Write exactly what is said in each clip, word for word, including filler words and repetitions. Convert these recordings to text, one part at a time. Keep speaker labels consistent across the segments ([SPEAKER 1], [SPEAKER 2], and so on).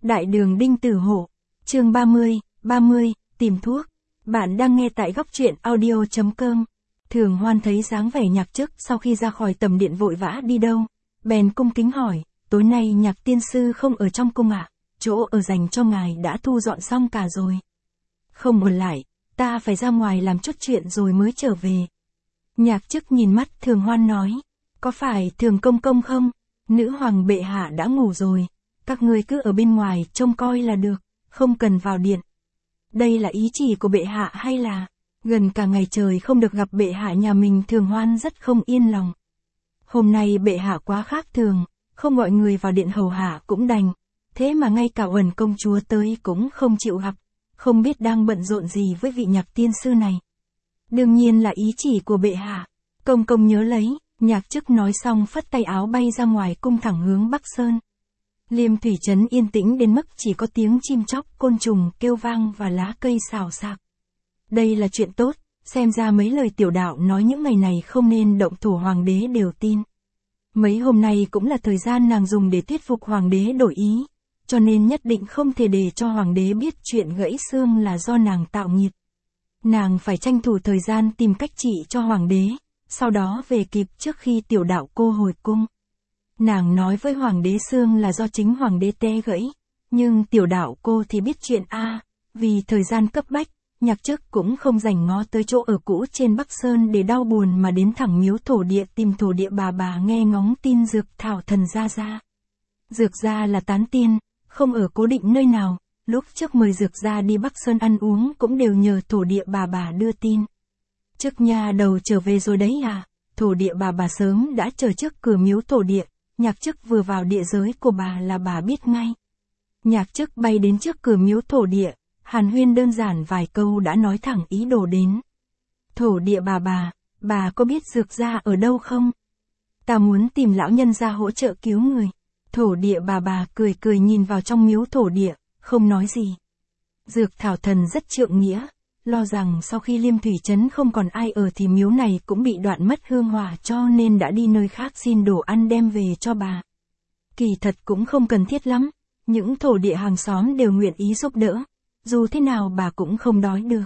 [SPEAKER 1] Đại đường Đinh Tử Hổ, chương ba mươi, ba mươi, tìm thuốc. Bạn đang nghe tại góc truyện audio chấm com. Thường Hoan thấy dáng vẻ Nhạc Chức sau khi ra khỏi tầm điện vội vã đi đâu, bèn cung kính hỏi, tối nay Nhạc tiên sư không ở trong cung ạ, à? Chỗ ở dành cho ngài đã thu dọn xong cả rồi. Không ở lại, ta phải ra ngoài làm chút chuyện rồi mới trở về. Nhạc Chức nhìn mắt Thường Hoan nói, có phải Thường công công không? Nữ hoàng bệ hạ đã ngủ rồi, các ngươi cứ ở bên ngoài trông coi là được, không cần vào điện. Đây là ý chỉ của bệ hạ hay là, gần cả ngày trời không được gặp bệ hạ nhà mình? Thường Hoan rất không yên lòng. Hôm nay bệ hạ quá khác thường, không gọi người vào điện hầu hạ cũng đành, thế mà ngay cả Uẩn công chúa tới cũng không chịu gặp, không biết đang bận rộn gì với vị Nhạc tiên sư này. Đương nhiên là ý chỉ của bệ hạ, công công nhớ lấy. Nhạc Chức nói xong phất tay áo bay ra ngoài cung thẳng hướng Bắc Sơn. Liêm thủy trấn yên tĩnh đến mức chỉ có tiếng chim chóc, côn trùng kêu vang và lá cây xào xạc. Đây là chuyện tốt, xem ra mấy lời tiểu đạo nói những ngày này không nên động thủ hoàng đế đều tin. Mấy hôm nay cũng là thời gian nàng dùng để thuyết phục hoàng đế đổi ý, cho nên nhất định không thể để cho hoàng đế biết chuyện gãy xương là do nàng tạo nghiệp. Nàng phải tranh thủ thời gian tìm cách trị cho hoàng đế, sau đó về kịp trước khi tiểu đạo cô hồi cung. Nàng nói với hoàng đế xương là do chính hoàng đế té gãy, nhưng tiểu đạo cô thì biết chuyện a, à, vì thời gian cấp bách, Nhạc Chức cũng không rảnh ngó tới chỗ ở cũ trên Bắc Sơn để đau buồn mà đến thẳng miếu thổ địa tìm thổ địa bà bà nghe ngóng tin Dược Thảo Thần gia gia. Dược gia là tán tiên, không ở cố định nơi nào, lúc trước mời Dược gia đi Bắc Sơn ăn uống cũng đều nhờ thổ địa bà bà đưa tin. Chức nha đầu trở về rồi đấy à? Thổ địa bà bà sớm đã chờ trước cửa miếu thổ địa, Nhạc Chức vừa vào địa giới của bà là bà biết ngay. Nhạc Chức bay đến trước cửa miếu thổ địa, hàn huyên đơn giản vài câu đã nói thẳng ý đồ đến. Thổ địa bà bà, bà có biết Dược gia ở đâu không? Ta muốn tìm lão nhân gia hỗ trợ cứu người. Thổ địa bà bà cười cười nhìn vào trong miếu thổ địa, không nói gì. Dược Thảo Thần rất trượng nghĩa, lo rằng sau khi Liêm thủy trấn không còn ai ở thì miếu này cũng bị đoạn mất hương hỏa, cho nên đã đi nơi khác xin đồ ăn đem về cho bà. Kỳ thật cũng không cần thiết lắm, những thổ địa hàng xóm đều nguyện ý giúp đỡ, dù thế nào bà cũng không đói được.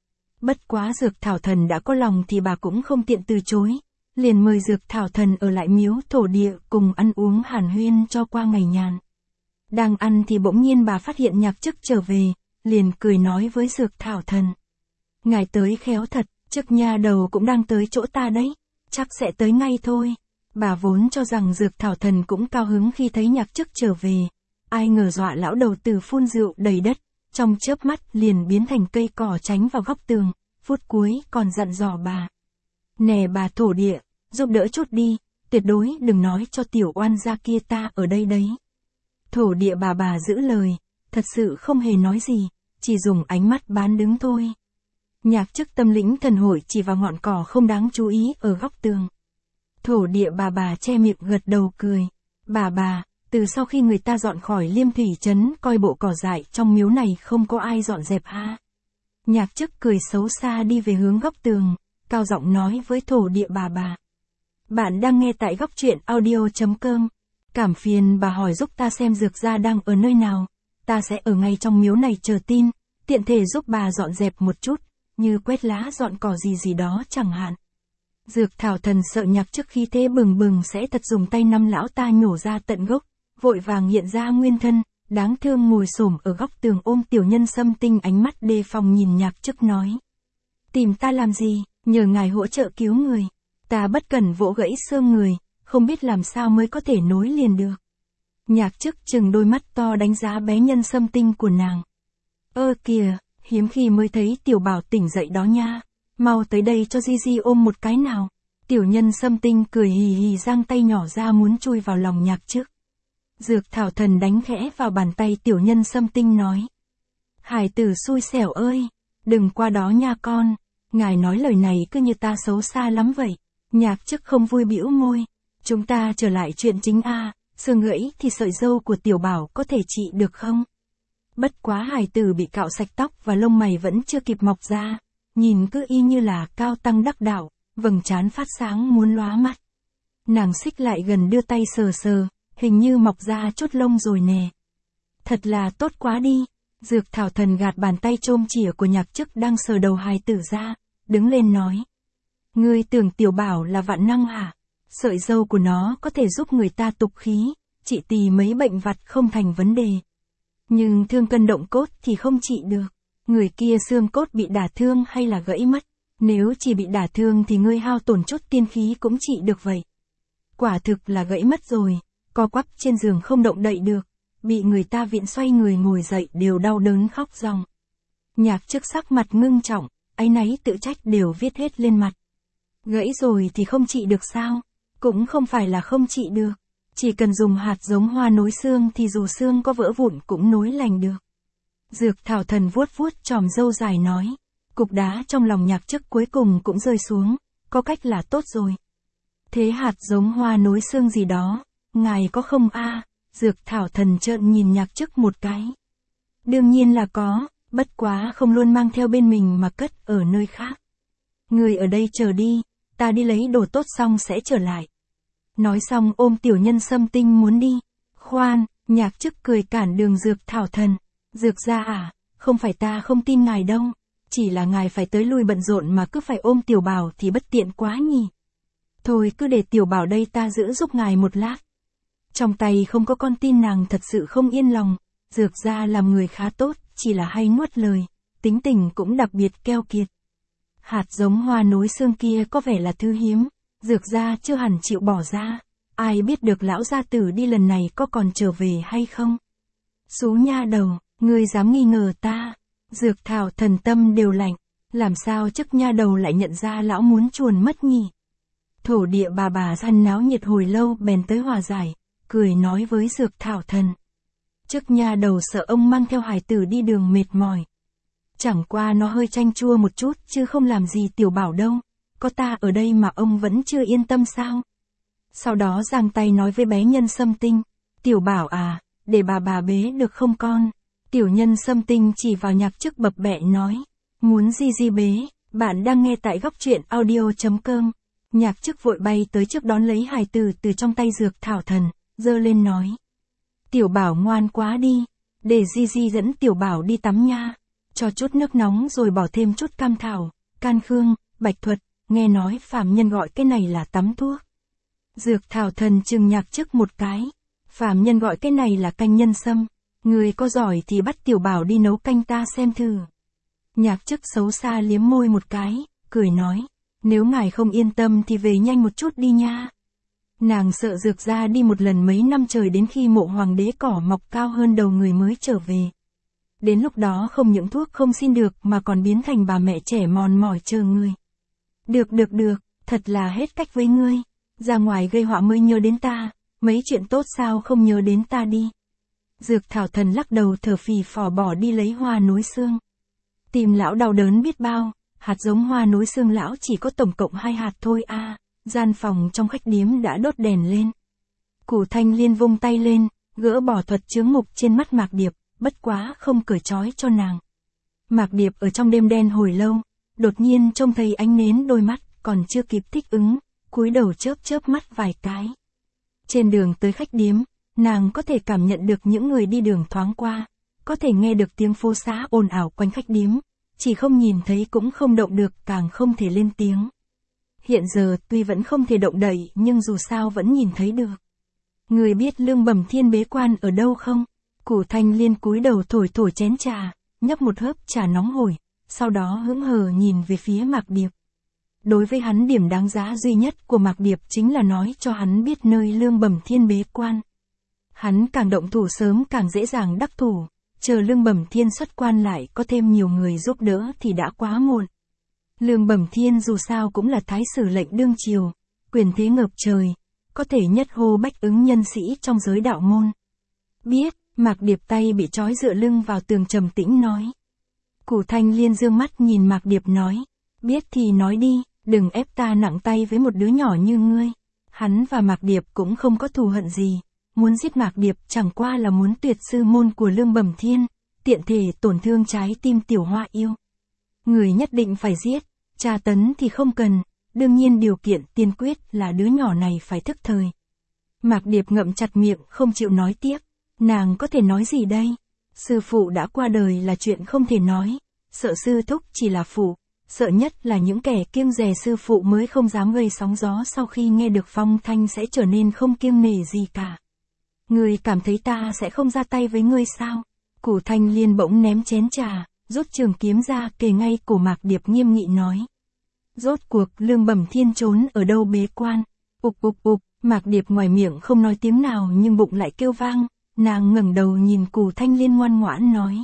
[SPEAKER 1] Bất quá Dược Thảo Thần đã có lòng thì bà cũng không tiện từ chối, liền mời Dược Thảo Thần ở lại miếu thổ địa cùng ăn uống hàn huyên cho qua ngày nhàn. Đang ăn thì bỗng nhiên bà phát hiện Nhạc Chức trở về, liền cười nói với Dược Thảo Thần. Ngài tới khéo thật, Chức nha đầu cũng đang tới chỗ ta đấy, chắc sẽ tới ngay thôi. Bà vốn cho rằng Dược Thảo Thần cũng cao hứng khi thấy Nhạc Chức trở về, ai ngờ dọa lão đầu tử phun rượu đầy đất, trong chớp mắt liền biến thành cây cỏ tránh vào góc tường, phút cuối còn dặn dò bà. Nè bà thổ địa, giúp đỡ chút đi, tuyệt đối đừng nói cho tiểu oan gia kia ta ở đây đấy. Thổ địa bà bà giữ lời, thật sự không hề nói gì, chỉ dùng ánh mắt bán đứng thôi. Nhạc Chức tâm lĩnh thần hội chỉ vào ngọn cỏ không đáng chú ý ở góc tường. Thổ địa bà bà che miệng gật đầu cười. Bà bà, từ sau khi người ta dọn khỏi Liêm thủy trấn coi bộ cỏ dại trong miếu này không có ai dọn dẹp ha. Nhạc Chức cười xấu xa đi về hướng góc tường, cao giọng nói với thổ địa bà bà. Bạn đang nghe tại góc truyện audio chấm com. Cảm phiền bà hỏi giúp ta xem Dược gia đang ở nơi nào, ta sẽ ở ngay trong miếu này chờ tin, tiện thể giúp bà dọn dẹp một chút, như quét lá dọn cỏ gì gì đó chẳng hạn. Dược Thảo Thần sợ Nhạc Chức khí thế bừng bừng sẽ thật dùng tay năm lão ta nhổ ra tận gốc, vội vàng hiện ra nguyên thân, đáng thương ngồi xổm ở góc tường ôm tiểu nhân Sâm Tinh, ánh mắt đề phòng nhìn Nhạc Chức nói. Tìm ta làm gì, nhờ ngài hỗ trợ cứu người, ta bất cẩn vỗ gãy xương người, không biết làm sao mới có thể nối liền được. Nhạc Chức chừng đôi mắt to đánh giá bé nhân Sâm Tinh của nàng. Ơ kìa, hiếm khi mới thấy tiểu bảo tỉnh dậy đó nha, mau tới đây cho Di Di ôm một cái nào. Tiểu nhân Sâm Tinh cười hì hì giang tay nhỏ ra muốn chui vào lòng Nhạc Chức. Dược Thảo Thần đánh khẽ vào bàn tay tiểu nhân Sâm Tinh nói. Hải tử xui xẻo ơi, đừng qua đó nha con, ngài nói lời này cứ như ta xấu xa lắm vậy. Nhạc Chức không vui bĩu môi. Chúng ta trở lại chuyện chính a, à, xương gãy thì sợi râu của tiểu bảo có thể trị được không? Bất quá hài tử bị cạo sạch tóc và lông mày vẫn chưa kịp mọc ra, nhìn cứ y như là cao tăng đắc đạo, vầng trán phát sáng muốn lóa mắt. Nàng xích lại gần đưa tay sờ sờ, hình như mọc ra chút lông rồi nè. Thật là tốt quá đi. Dược thảo thần gạt bàn tay chôm chỉa của nhạc chức đang sờ đầu hài tử ra, đứng lên nói. Ngươi tưởng tiểu bảo là vạn năng hả? Sợi dâu của nó có thể giúp người ta tục khí, trị tỳ mấy bệnh vặt không thành vấn đề. Nhưng thương cân động cốt thì không trị được. Người kia xương cốt bị đả thương hay là gãy mất. Nếu chỉ bị đả thương thì ngươi hao tổn chút tiên khí cũng trị được vậy. Quả thực là gãy mất rồi, co quắp trên giường không động đậy được. Bị người ta viện xoay người ngồi dậy đều đau đớn khóc ròng. Nhạc chức sắc mặt ngưng trọng, áy náy tự trách đều viết hết lên mặt. Gãy rồi thì không trị được sao? Cũng không phải là không trị được. Chỉ cần dùng hạt giống hoa nối xương thì dù xương có vỡ vụn cũng nối lành được. Dược thảo thần vuốt vuốt chòm râu dài nói. Cục đá trong lòng nhạc chức cuối cùng cũng rơi xuống, có cách là tốt rồi. Thế hạt giống hoa nối xương gì đó, ngài có không a? Dược thảo thần trợn nhìn nhạc chức một cái. Đương nhiên là có, bất quá không luôn mang theo bên mình mà cất ở nơi khác. Người ở đây chờ đi, ta đi lấy đồ tốt xong sẽ trở lại. Nói xong ôm tiểu nhân Sâm Tinh muốn đi. Khoan, nhạc chức cười cản đường dược thảo thần. Dược ra à, không phải ta không tin ngài đâu. Chỉ là ngài phải tới lui bận rộn mà cứ phải ôm tiểu bảo thì bất tiện quá nhỉ. Thôi cứ để tiểu bảo đây ta giữ giúp ngài một lát. Trong tay không có con tin nàng thật sự không yên lòng. Dược ra làm người khá tốt, chỉ là hay nuốt lời. Tính tình cũng đặc biệt keo kiệt. Hạt giống hoa nối xương kia có vẻ là thứ hiếm. Dược ra chưa hẳn chịu bỏ ra. Ai biết được lão gia tử đi lần này có còn trở về hay không? Xú nha đầu, ngươi dám nghi ngờ ta. Dược thảo thần tâm đều lạnh. Làm sao chức nha đầu lại nhận ra lão muốn chuồn mất nhỉ? Thổ địa bà bà săn náo nhiệt hồi lâu bèn tới hòa giải. Cười nói với dược thảo thần. Chức nha đầu sợ ông mang theo hài tử đi đường mệt mỏi. Chẳng qua nó hơi chanh chua một chút chứ không làm gì tiểu bảo đâu. Có ta ở đây mà ông vẫn chưa yên tâm sao? Sau đó giang tay nói với bé nhân Sâm Tinh. Tiểu bảo à, để bà bà bế được không con? Tiểu nhân Sâm Tinh chỉ vào nhạc chức bập bẹ nói. Muốn gì gì bế, bạn đang nghe tại góc truyện audio chấm com. Nhạc chức vội bay tới trước đón lấy hài tử từ trong tay dược thảo thần, giơ lên nói. Tiểu bảo ngoan quá đi, để Di Di dẫn tiểu bảo đi tắm nha. Cho chút nước nóng rồi bỏ thêm chút cam thảo, can khương, bạch thuật, nghe nói phàm nhân gọi cái này là tắm thuốc. Dược thảo thần chừng nhạc chức một cái. Phàm nhân gọi cái này là canh nhân sâm. Người có giỏi thì bắt tiểu bảo đi nấu canh ta xem thử. Nhạc chức xấu xa liếm môi một cái, cười nói. Nếu ngài không yên tâm thì về nhanh một chút đi nha. Nàng sợ dược ra đi một lần mấy năm trời đến khi mộ hoàng đế cỏ mọc cao hơn đầu người mới trở về. Đến lúc đó không những thuốc không xin được mà còn biến thành bà mẹ trẻ mòn mỏi chờ người. Được được được, thật là hết cách với ngươi. Ra ngoài gây họa mới nhớ đến ta, mấy chuyện tốt sao không nhớ đến ta đi. Dược thảo thần lắc đầu thở phì phò bỏ đi lấy hoa nối xương. Tìm lão đau đớn biết bao, hạt giống hoa nối xương lão chỉ có tổng cộng hai hạt thôi a. À. Gian phòng trong khách điếm đã đốt đèn lên. Củ Thanh Liên vung tay lên, gỡ bỏ thuật chướng mục trên mắt Mạc Điệp, bất quá không cởi trói cho nàng. Mạc Điệp ở trong đêm đen hồi lâu, đột nhiên trông thấy ánh nến đôi mắt, còn chưa kịp thích ứng, cúi đầu chớp chớp mắt vài cái. Trên đường tới khách điếm, nàng có thể cảm nhận được những người đi đường thoáng qua, có thể nghe được tiếng phố xá ồn ào quanh khách điếm, chỉ không nhìn thấy cũng không động được, càng không thể lên tiếng. Hiện giờ tuy vẫn không thể động đậy nhưng dù sao vẫn nhìn thấy được. Người biết Lương Bẩm Thiên bế quan ở đâu không? Củ Thanh Liên cúi đầu thổi thổi chén trà, nhấp một hớp trà nóng hổi, sau đó hững hờ nhìn về phía Mạc Điệp. Đối với hắn điểm đáng giá duy nhất của Mạc Điệp chính là nói cho hắn biết nơi Lương Bẩm Thiên bế quan. Hắn càng động thủ sớm càng dễ dàng đắc thủ, chờ Lương Bẩm Thiên xuất quan lại có thêm nhiều người giúp đỡ thì đã quá muộn. Lương Bẩm Thiên dù sao cũng là thái sử lệnh đương triều, quyền thế ngập trời, có thể nhất hô bách ứng nhân sĩ trong giới đạo môn. Biết, Mạc Điệp tay bị trói dựa lưng vào tường trầm tĩnh nói. Củ Thanh Liên dương mắt nhìn Mạc Điệp nói, biết thì nói đi, đừng ép ta nặng tay với một đứa nhỏ như ngươi. Hắn và Mạc Điệp cũng không có thù hận gì, muốn giết Mạc Điệp chẳng qua là muốn tuyệt sư môn của Lương Bẩm Thiên, tiện thể tổn thương trái tim tiểu hoa yêu. Người nhất định phải giết, tra tấn thì không cần, đương nhiên điều kiện tiên quyết là đứa nhỏ này phải thức thời. Mạc Điệp ngậm chặt miệng không chịu nói tiếp, Nàng có thể nói gì đây? Sư phụ đã qua đời là chuyện không thể nói. Sợ sư thúc chỉ là phụ. Sợ nhất là những kẻ kiêng dè sư phụ mới không dám gây sóng gió sau khi nghe được phong thanh sẽ trở nên không kiêng nể gì cả. Ngươi cảm thấy ta sẽ không ra tay với ngươi sao? Củ Thanh Liên bỗng ném chén trà, rút trường kiếm ra kề ngay cổ Mạc Điệp nghiêm nghị nói. Rốt cuộc Lương Bẩm Thiên trốn ở đâu bế quan? Ục ục ục, Mạc Điệp ngoài miệng không nói tiếng nào nhưng bụng lại kêu vang, nàng ngẩng đầu nhìn Củ Thanh Liên ngoan ngoãn nói.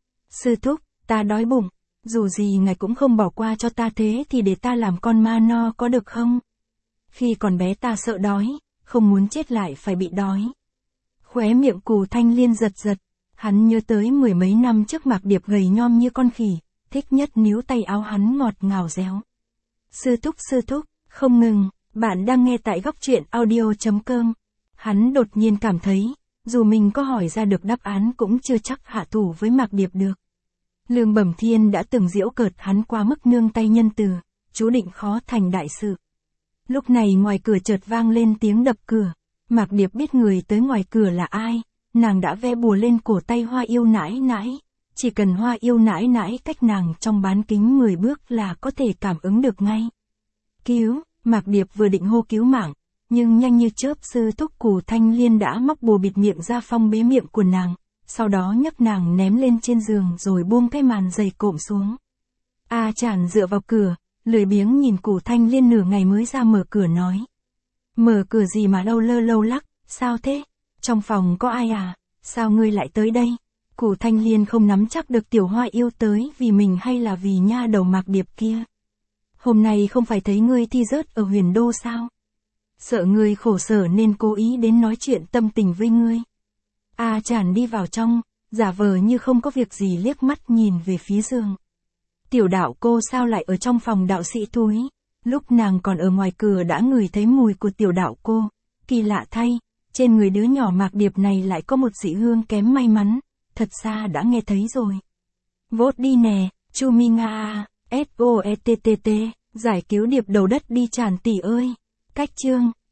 [SPEAKER 1] Sư thúc, ta đói bụng, dù gì ngài cũng không bỏ qua cho ta thế thì để ta làm con ma no có được không? Khi còn bé ta sợ đói, không muốn chết lại phải bị đói. Khóe miệng Cù Thanh Liên giật giật, hắn nhớ tới mười mấy năm trước Mạc Điệp gầy nhom như con khỉ, thích nhất níu tay áo hắn ngọt ngào réo. Sư thúc sư thúc, không ngừng, bạn đang nghe tại góc truyện audio chấm com. Hắn đột nhiên cảm thấy, dù mình có hỏi ra được đáp án cũng chưa chắc hạ thủ với Mạc Điệp được. Lương Bẩm Thiên đã từng giễu cợt hắn qua mức nương tay nhân từ, chú định khó thành đại sự. Lúc này ngoài cửa chợt vang lên tiếng đập cửa. Mạc Điệp biết người tới ngoài cửa là ai, nàng đã vẽ bùa lên cổ tay Hoa Yêu nãi nãi, chỉ cần Hoa Yêu nãi nãi cách nàng trong bán kính mười bước là có thể cảm ứng được ngay. Cứu, Mạc Điệp vừa định hô cứu mạng, nhưng nhanh như chớp sư thúc Cù Thanh Liên đã móc bùa bịt miệng ra phong bế miệng của nàng, sau đó nhấc nàng ném lên trên giường rồi buông cái màn dày cộm xuống. A Chản dựa vào cửa, lười biếng nhìn Cù Thanh Liên nửa ngày mới ra mở cửa nói. Mở cửa gì mà lâu lơ lâu lắc, sao thế? Trong phòng có ai à? Sao ngươi lại tới đây? Cù Thanh Liên không nắm chắc được tiểu Hoa Yêu tới vì mình hay là vì nha đầu Mạc Điệp kia. Hôm nay không phải thấy ngươi thi rớt ở Huyền Đô sao? Sợ ngươi khổ sở nên cố ý đến nói chuyện tâm tình với ngươi. A Chản đi vào trong, giả vờ như không có việc gì liếc mắt nhìn về phía giường. Tiểu đạo cô sao lại ở trong phòng đạo sĩ túi? Lúc nàng còn ở ngoài cửa đã ngửi thấy mùi của tiểu đạo cô. Kỳ lạ thay, trên người đứa nhỏ Mạc Điệp này lại có một dị hương kém may mắn, thật ra đã nghe thấy rồi. Vốt đi nè, Chu Mi Nga, S O E T T T, giải cứu Điệp đầu đất đi Tràn tỷ ơi. Cách chương